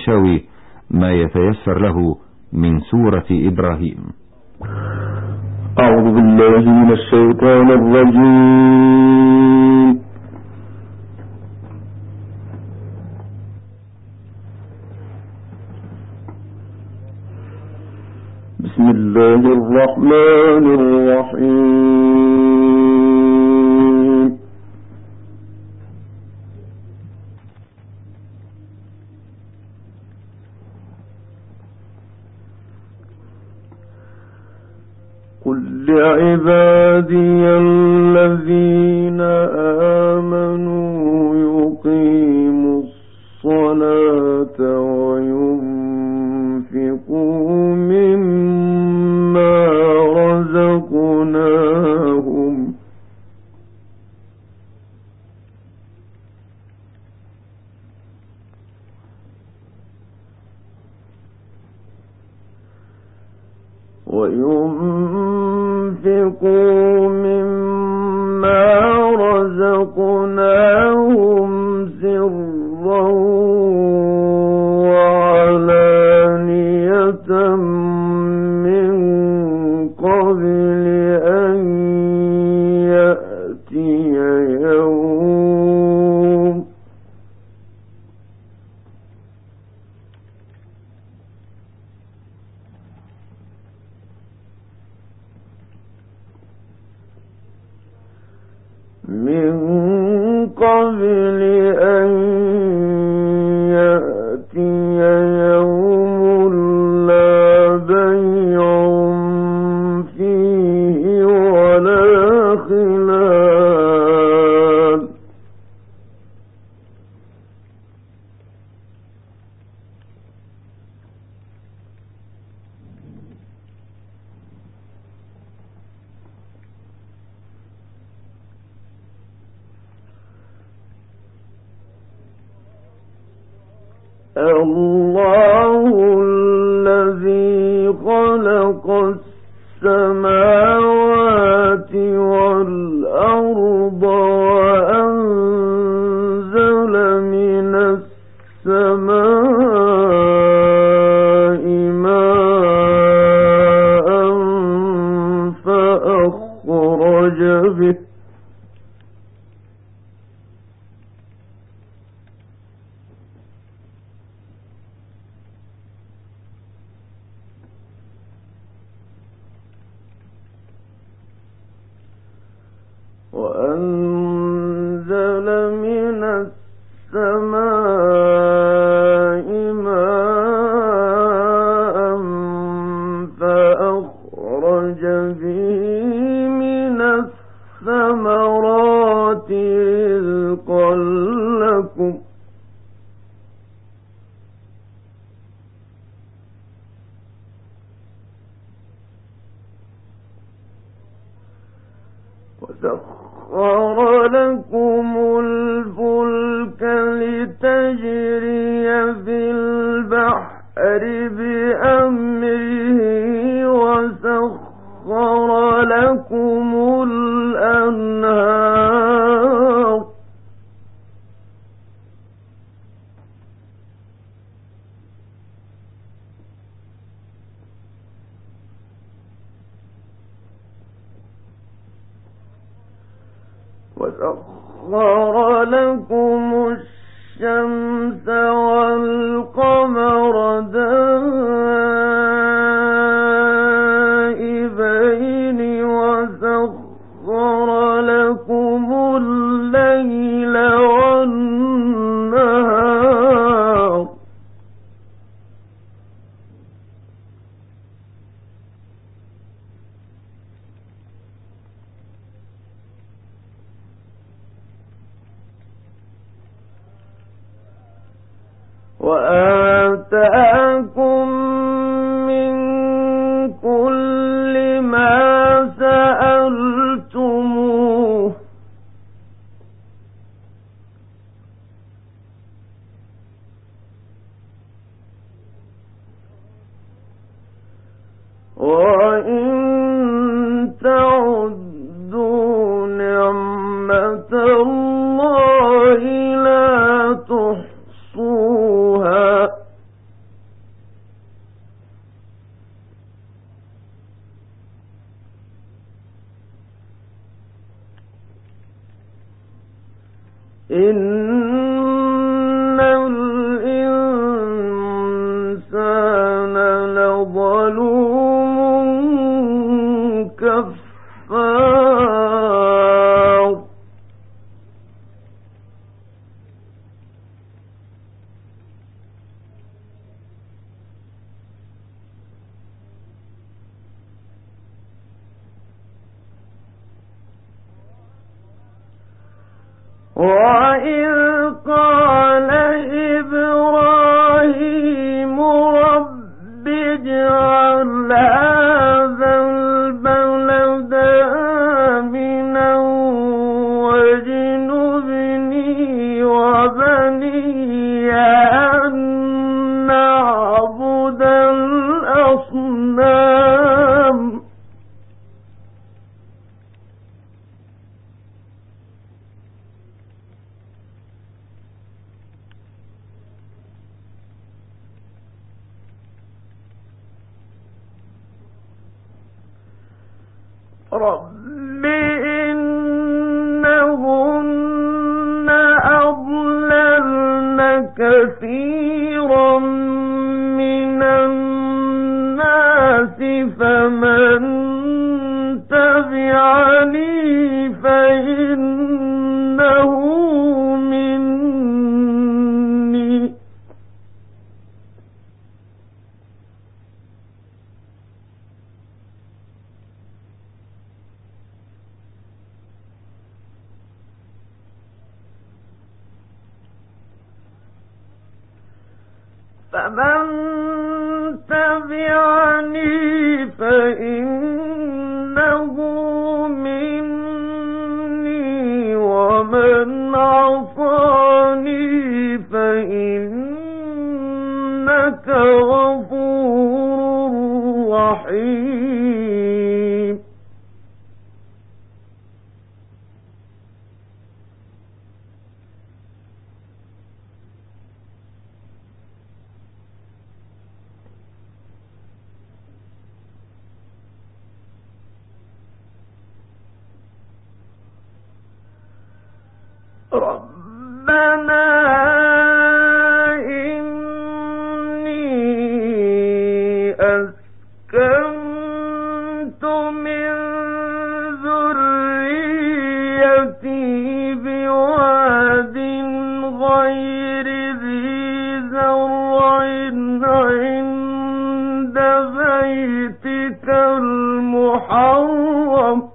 المنشاوي ما يتيسر له من سورة إبراهيم. أعوذ بالله من الشيطان الرجيم. بسم الله الرحمن الرحيم. قل لعبادي الذين آمنوا يقيموا الصلاة وينفقوا مما رزقناهم سرا وعلانية من قبل أن يأتي يوم لا بيع فيه ولا خلال الله الذي خلق السماوات والأرض وأنزل من السماء ماء فأخرج به وأنزل من السماء ماء فأخرج به من الثمرات رزقا لكم وسخر لكم الفلك لتجري في البحر بأمره وسخر لكم الأنهار وسخر لكم الشمس والقمر دائبين وسخر لكم الليل والنهار وآتاكم من كل ما سألتموه وإن تعدوا نعمة الله لا تحصوها إن الإنسان لظلوم كفار وَإِذْ قَالَ إِبْرَاهِيمُ رَبِّ اجْعَلْ هَٰذَا الْبَلَدَ آمِنًا وَاجْنُبْنِي وَبَنِيَّ أَن نَّعْبُدَ الْأَصْنَامَ رب إنهن أضللن كثيرا من الناس فمن تبعني فإنه مني فمن تبعني فإنه مني ومن عصاني فإنك غفور رحيم ربنا إني أسكنت من ذريتي بواد غير ذي زرع عند بيتك المحرم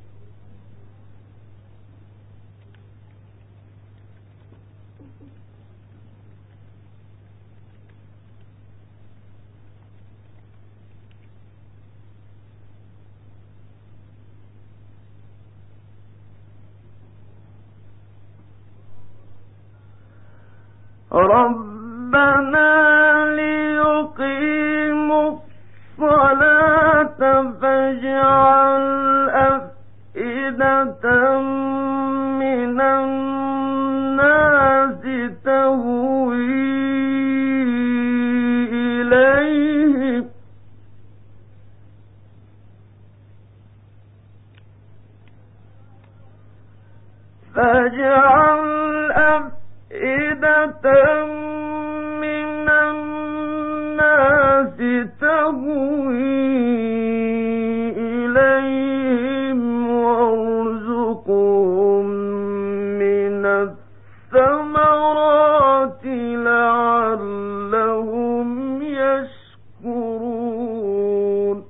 ربنا ليقيموا الصلاة فاجعل أفئدة من الناس تهوي إليهم فاجعل أفئدة من الناس تهوي إليهم وارزقهم من الثمرات لعلهم يشكرون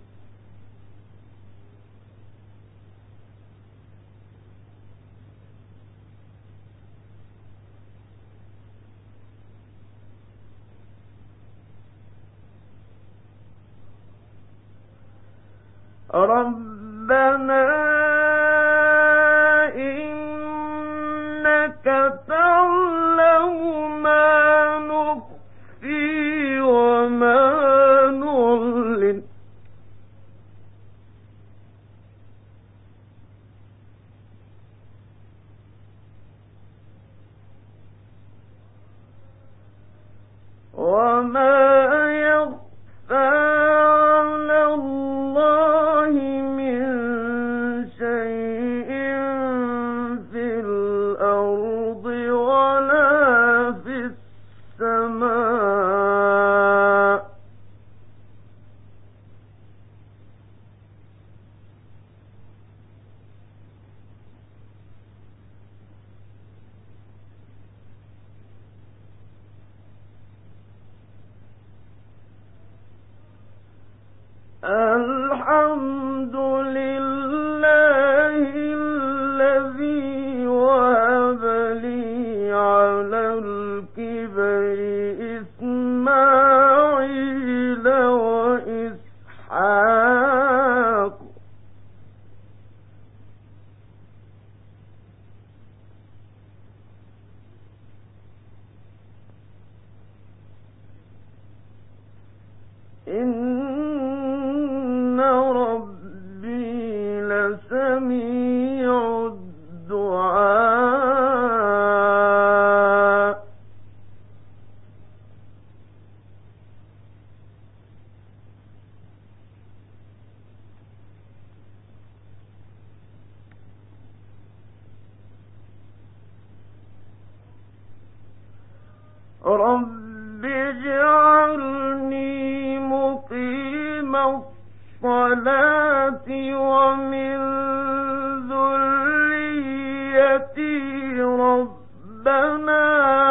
ربنا إنك تعلم ما نخفي وما نعلن وما يخفى على الله من الحمد لله الذي وهب لي على الكبر إسماعيل وإسحاق إن ربي لسميع الدعاء رب اجعلني مقيم الصلاة ومن ذريتي ربنا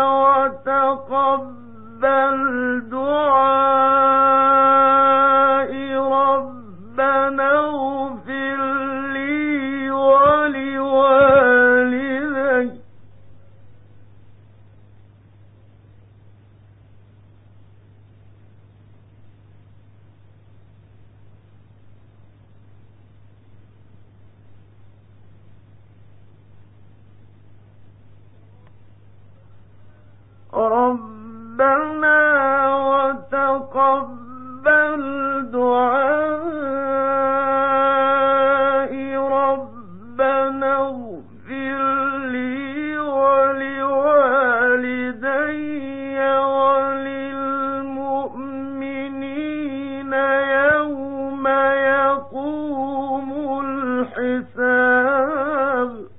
وتقبل دعائي ربنا اغفر لي ولوالدي ربنا وتقبل دعائي ربنا اغفر لي ولوالدي وللمؤمنين يوم يقوم الحساب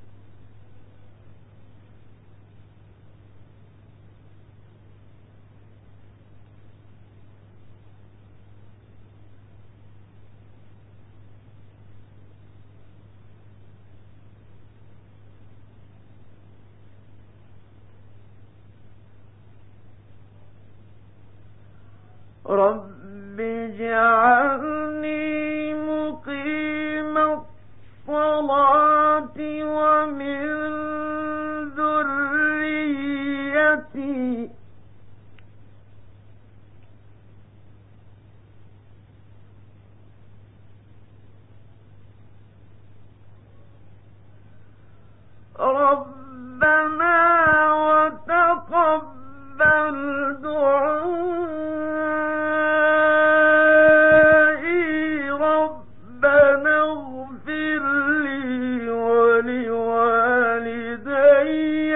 رب اجعلني مقيم الصلاة ومن ذريتي ربنا وتقبل دعائي ربنا اغفر لي ولوالدي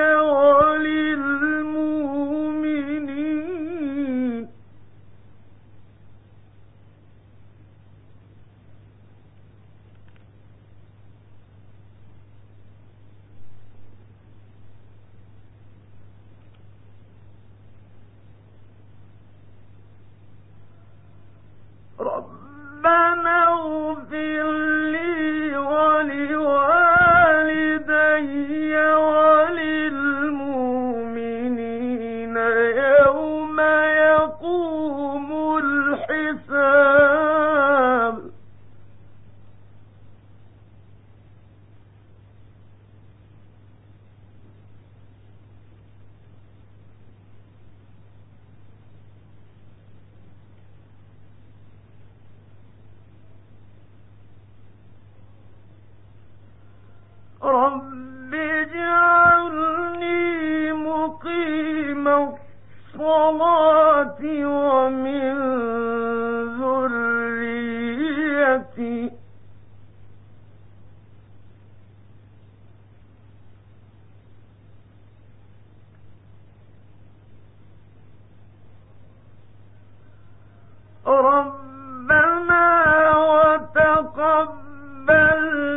وللمؤمنين ربنا اغفر لي ولوالدي وللمؤمنين يوم يقوم الحساب رب اجعلني مقيم الصلاة ومن ذريتي ربنا وتقبل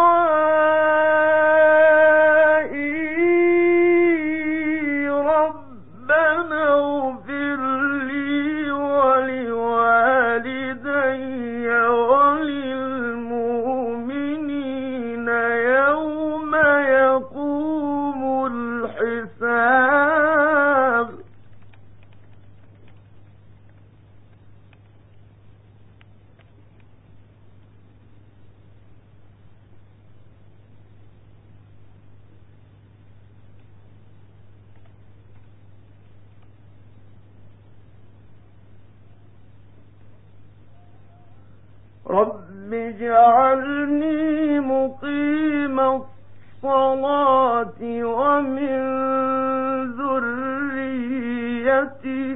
دعائي ربنا اغفر لي ولوالدي وللمؤمنين يوم يقوم الحساب رب اجعلني مقيم الصلاة ومن ذريتي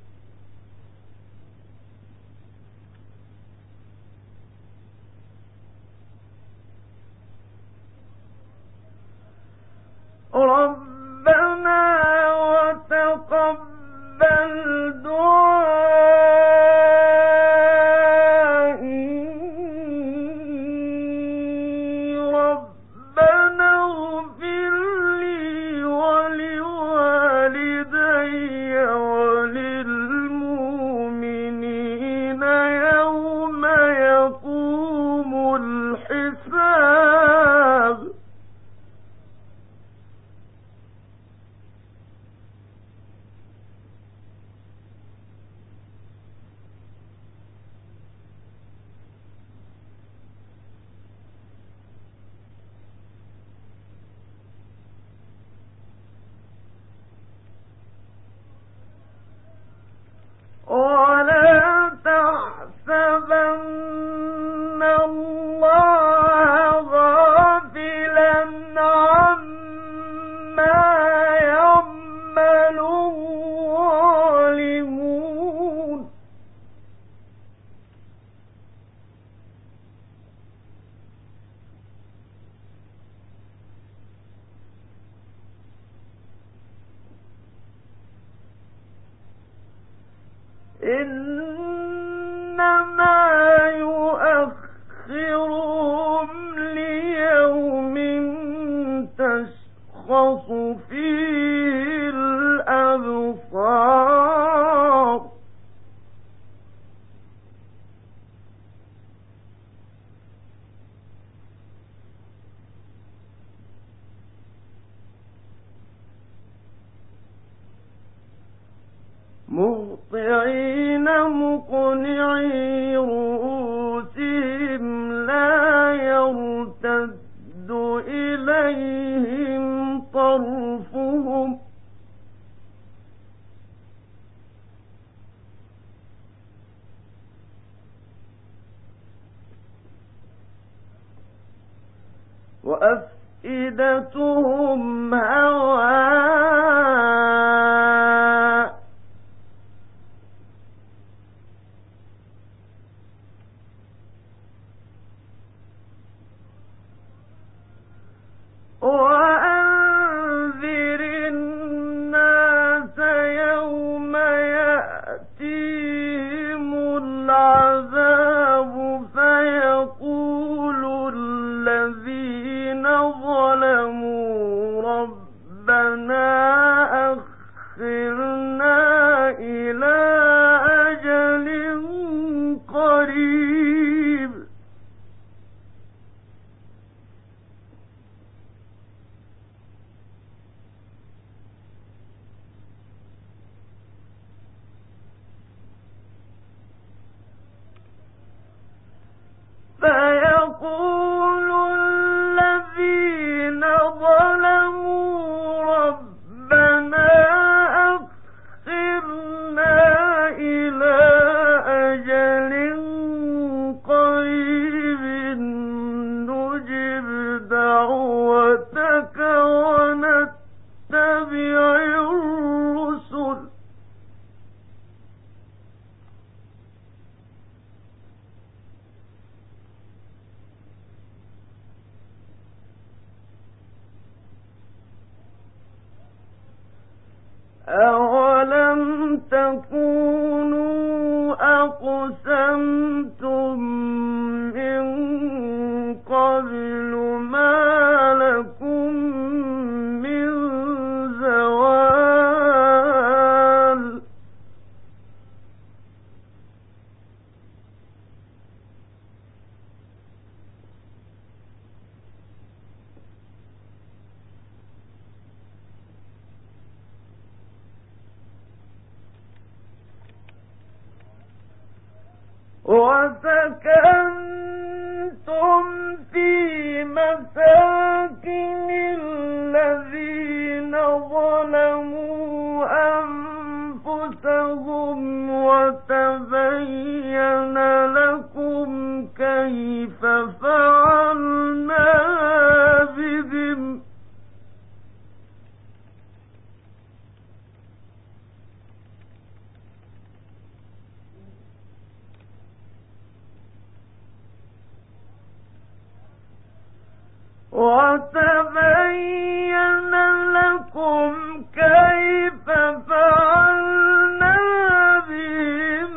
ربنا وتقبل دعائي ربنا اغفر لي ولوالدي وللمؤمنين يوم يقوم الحساب ولا تحسبن الله غافلا عما يعمل الظالمون إنما يؤخرهم ليوم تشخص فيه الأبصار مهطعين مقنعي رؤوسهم لا يرتد إليهم طرفهم وأفئدتهم هواء وأنذر الناس يوم يأتيهم العذاب فيقول الذين ظلموا ربنا أخرنا إلى أجل قريب فيقول الذين ظلموا ربنا أخرنا إلى أجل قريب نجب دعوتك ونتبع الرسل أولم تكونوا أقسمتم من قبل ما لكم من زوال وسكنتم في مساكن الذين ظلموا أنفسهم وتبين لكم وتبين لكم كيف فعلنا بهم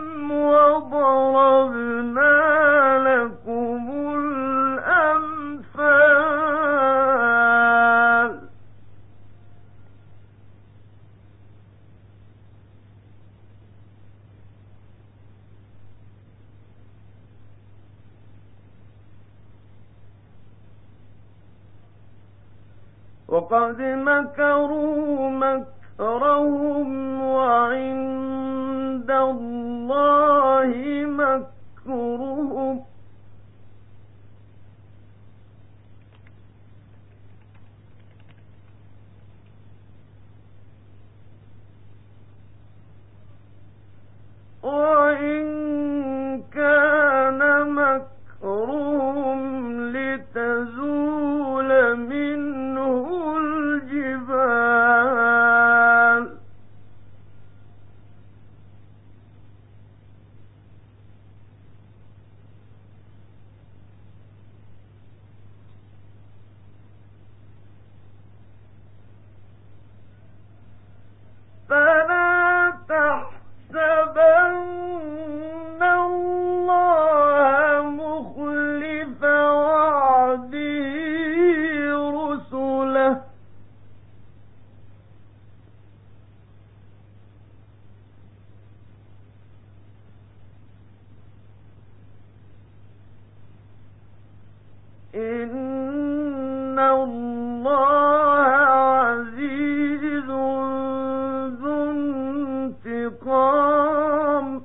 وضربنا لكم الأمثال. وقد مكروا مكرهم وعند الله مكرهم وإن كان مكرهم لتزول منه الجبال. فلا تحسبن الله مخلف وعده رسله إن الله عزيز ذو انتقام.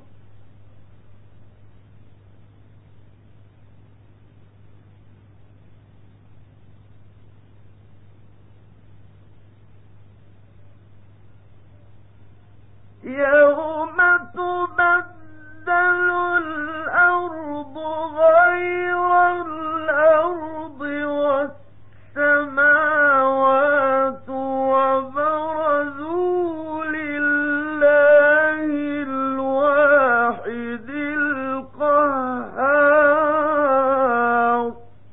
يوم تبدل الأرض غير الأرض والسماوات وبرزوا لله الواحد القهار.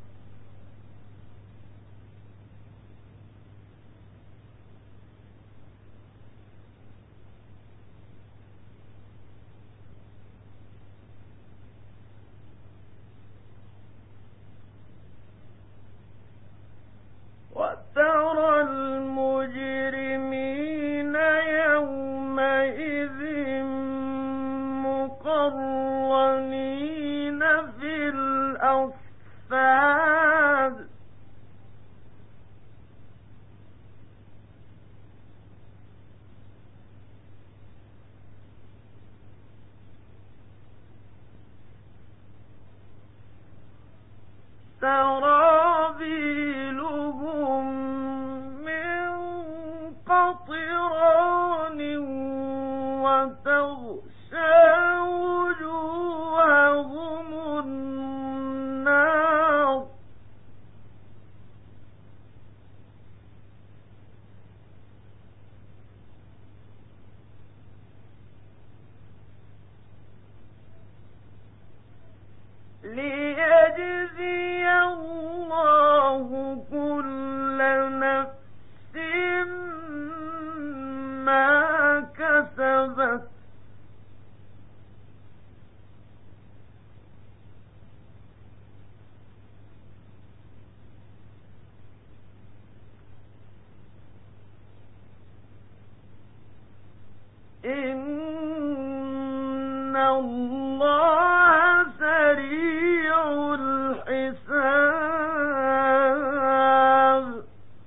وترى المجرمين يومئذ مقرنين في الأصفاد سرابيلهم من قطران وتغشى وجوههم النار. ليجزي الله كل نفس ما كسبت إن الله سريع الحساب.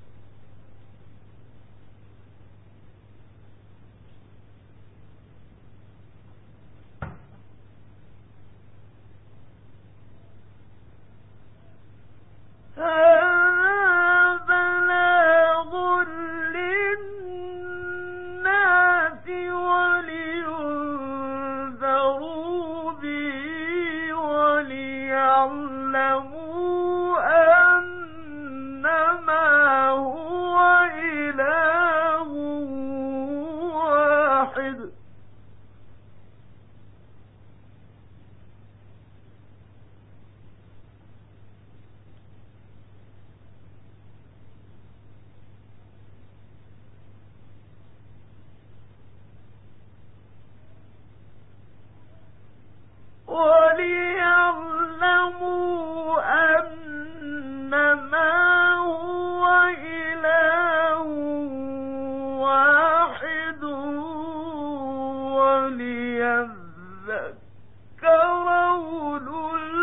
بلاغ للناس ولينذروا به وليعلموا أنما هو إله واحد وليذكر أولو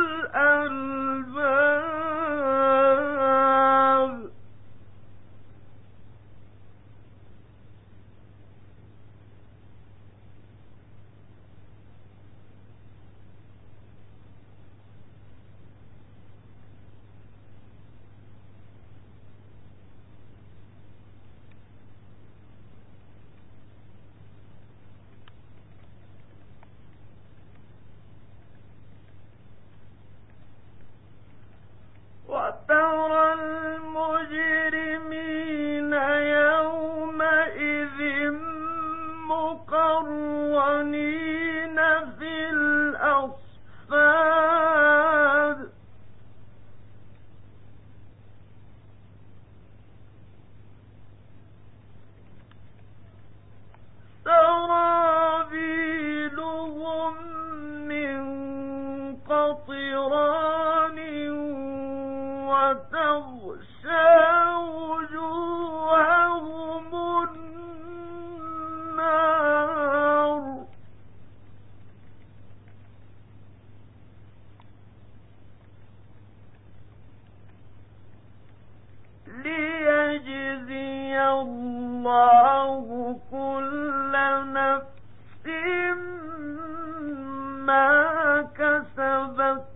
الألباب. وترى المجرمين يومئذ مقرنين في الأصفاد سرابيلهم من قطران وتغشى وجوههم النار ليجزي الله كل نفس ما كسبت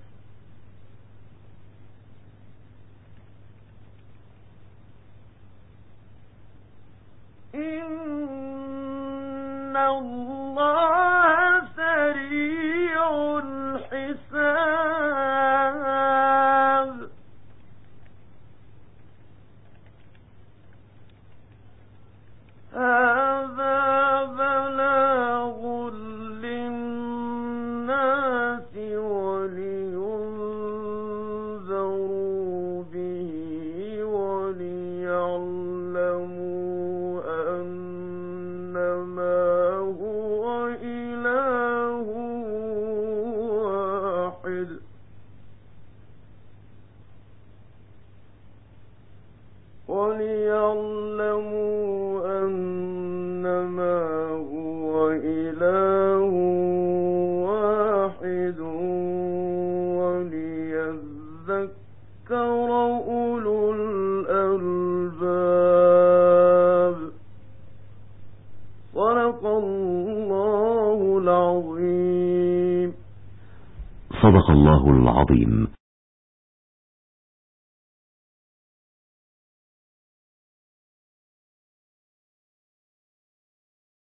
إن الله سريع الحساب. هذا بلاغ للناس ولينذروا به وليعلموا أنما هو إله واحد وليذكر أولو الألباب. صدق الله العظيم. صدق الله العظيم.